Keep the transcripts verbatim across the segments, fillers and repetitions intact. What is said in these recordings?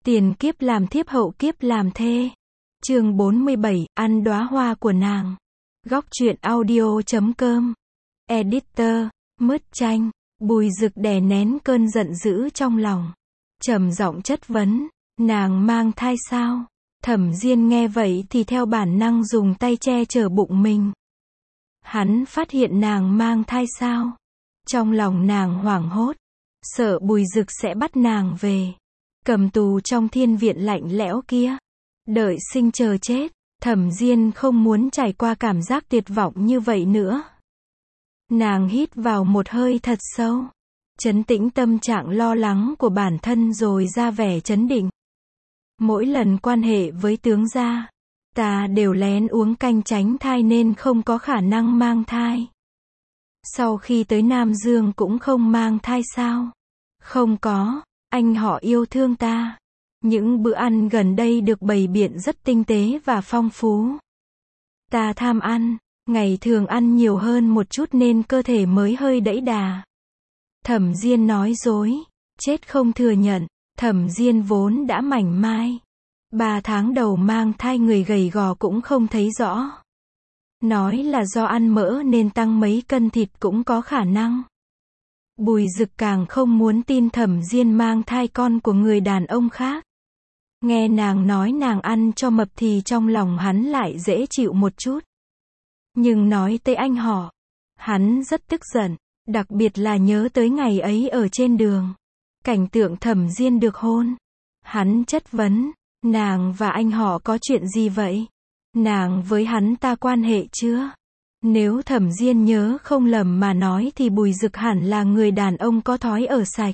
Tiền kiếp làm thiếp hậu kiếp làm thê. Chương bốn mươi bảy, ăn đóa hoa của nàng. Góc truyện audio chấm com. Editor, Mứt Chanh. Bùi Dực đè nén cơn giận dữ trong lòng. Trầm giọng chất vấn, nàng mang thai sao? Thẩm Diên nghe vậy thì theo bản năng dùng tay che chở bụng mình. Hắn phát hiện nàng mang thai sao? Trong lòng nàng hoảng hốt, sợ Bùi Dực sẽ bắt nàng về, cầm tù trong thiên viện lạnh lẽo kia, đợi sinh chờ chết. Thẩm Diên không muốn trải qua cảm giác tuyệt vọng như vậy nữa. Nàng hít vào một hơi thật sâu, trấn tĩnh tâm trạng lo lắng của bản thân rồi ra vẻ trấn định. Mỗi lần quan hệ với tướng gia, ta đều lén uống canh tránh thai nên không có khả năng mang thai. Sau khi tới Nam Dương cũng không mang thai sao? Không có, anh họ yêu thương ta. Những bữa ăn gần đây được bày biện rất tinh tế và phong phú. Ta tham ăn, ngày thường ăn nhiều hơn một chút nên cơ thể mới hơi đẫy đà. Thẩm Diên nói dối, chết không thừa nhận. Thẩm Diên vốn đã mảnh mai. Ba tháng đầu mang thai người gầy gò cũng không thấy rõ. Nói là do ăn mỡ nên tăng mấy cân thịt cũng có khả năng. Bùi Dực càng không muốn tin Thẩm Diên mang thai con của người đàn ông khác. Nghe nàng nói nàng ăn cho mập thì trong lòng hắn lại dễ chịu một chút. Nhưng nói tới anh họ, hắn rất tức giận, đặc biệt là nhớ tới ngày ấy ở trên đường. Cảnh tượng Thẩm Diên được hôn. Hắn chất vấn, nàng và anh họ có chuyện gì vậy? Nàng với hắn ta quan hệ chưa? Nếu Thẩm Diên nhớ không lầm mà nói thì Bùi Dực hẳn là người đàn ông có thói ở sạch.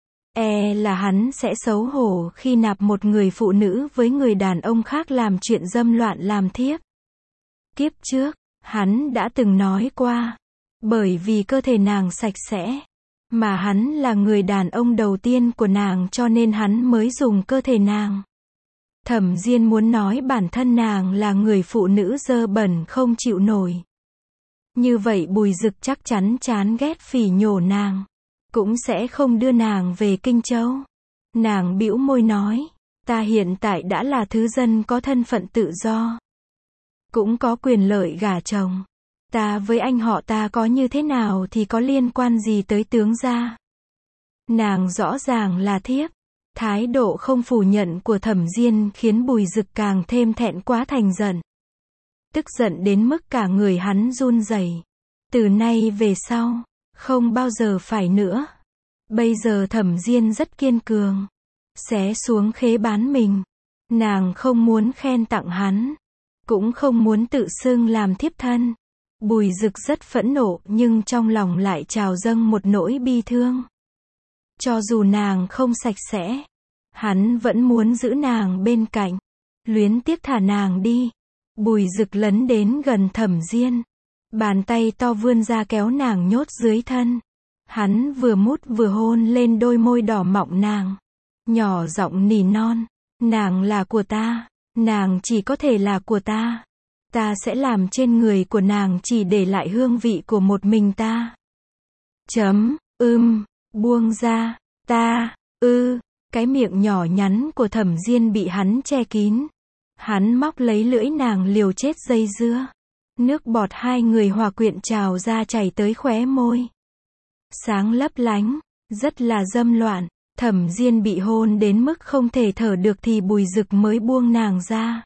E là hắn sẽ xấu hổ khi nạp một người phụ nữ với người đàn ông khác làm chuyện dâm loạn làm thiếp. Kiếp trước, hắn đã từng nói qua, bởi vì cơ thể nàng sạch sẽ, mà hắn là người đàn ông đầu tiên của nàng cho nên hắn mới dùng cơ thể nàng. Thẩm Diên muốn nói bản thân nàng là người phụ nữ dơ bẩn không chịu nổi. Như vậy Bùi Dực chắc chắn chán ghét phỉ nhổ nàng, cũng sẽ không đưa nàng về Kinh Châu. Nàng bĩu môi nói, ta hiện tại đã là thứ dân có thân phận tự do, cũng có quyền lợi gả chồng. Ta với anh họ ta có như thế nào thì có liên quan gì tới tướng gia? Nàng rõ ràng là thiếp. Thái độ không phủ nhận của Thẩm Diên khiến Bùi Dực càng thêm thẹn quá thành giận. Tức giận đến mức cả người hắn run rẩy. Từ nay về sau, không bao giờ phải nữa. Bây giờ Thẩm Diên rất kiên cường, xé xuống khế bán mình. Nàng không muốn khen tặng hắn, cũng không muốn tự xưng làm thiếp thân. Bùi Dực rất phẫn nộ nhưng trong lòng lại trào dâng một nỗi bi thương. Cho dù nàng không sạch sẽ, hắn vẫn muốn giữ nàng bên cạnh, luyến tiếc thả nàng đi. Bùi Dực lấn đến gần Thẩm Diên, bàn tay to vươn ra kéo nàng nhốt dưới thân. Hắn vừa mút vừa hôn lên đôi môi đỏ mọng nàng, nhỏ giọng nỉ non, nàng là của ta, nàng chỉ có thể là của ta. Ta sẽ làm trên người của nàng chỉ để lại hương vị của một mình ta. Chấm, ưm, buông ra, ta, ư, cái miệng nhỏ nhắn của Thẩm Diên bị hắn che kín. Hắn móc lấy lưỡi nàng liều chết dây dưa. Nước bọt hai người hòa quyện trào ra chảy tới khóe môi. Sáng lấp lánh, rất là dâm loạn. Thẩm Diên bị hôn đến mức không thể thở được thì Bùi Dực mới buông nàng ra.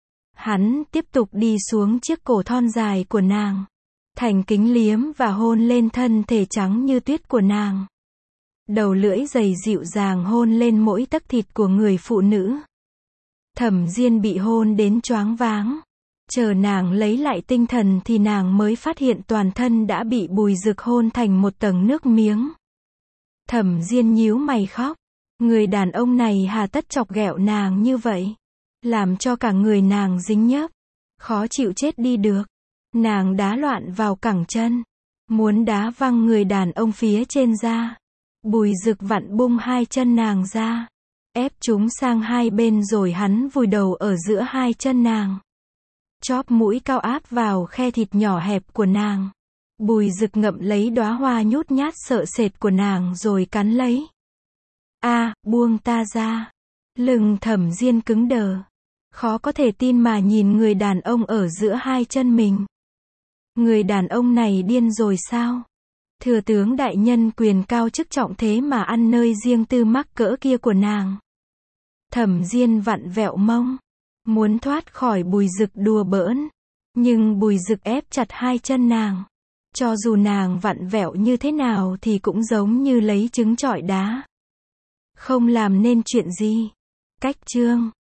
Hắn tiếp tục đi xuống chiếc cổ thon dài của nàng, thành kính liếm và hôn lên thân thể trắng như tuyết của nàng. Đầu lưỡi dày dịu dàng hôn lên mỗi tấc thịt của người phụ nữ. Thẩm Diên bị hôn đến choáng váng. Chờ nàng lấy lại tinh thần thì nàng mới phát hiện toàn thân đã bị Bùi Dực hôn thành một tầng nước miếng. Thẩm Diên nhíu mày khóc. Người đàn ông này hà tất chọc ghẹo nàng như vậy, làm cho cả người nàng dính nhớp, khó chịu chết đi được. Nàng đá loạn vào cẳng chân, muốn đá văng người đàn ông phía trên ra. Bùi Dực vặn bung hai chân nàng ra, ép chúng sang hai bên rồi hắn vùi đầu ở giữa hai chân nàng, chóp mũi cao áp vào khe thịt nhỏ hẹp của nàng. Bùi Dực ngậm lấy đóa hoa nhút nhát sợ sệt của nàng rồi cắn lấy. A, buông ta ra. Lưng Thẩm Diên cứng đờ. Khó có thể tin mà nhìn người đàn ông ở giữa hai chân mình. Người đàn ông này điên rồi sao? Thừa tướng đại nhân quyền cao chức trọng thế mà ăn nơi riêng tư mắc cỡ kia của nàng. Thẩm Diên vặn vẹo mông, muốn thoát khỏi Bùi Dực đùa bỡn, nhưng Bùi Dực ép chặt hai chân nàng. Cho dù nàng vặn vẹo như thế nào thì cũng giống như lấy trứng trọi đá. Không làm nên chuyện gì. Cách chương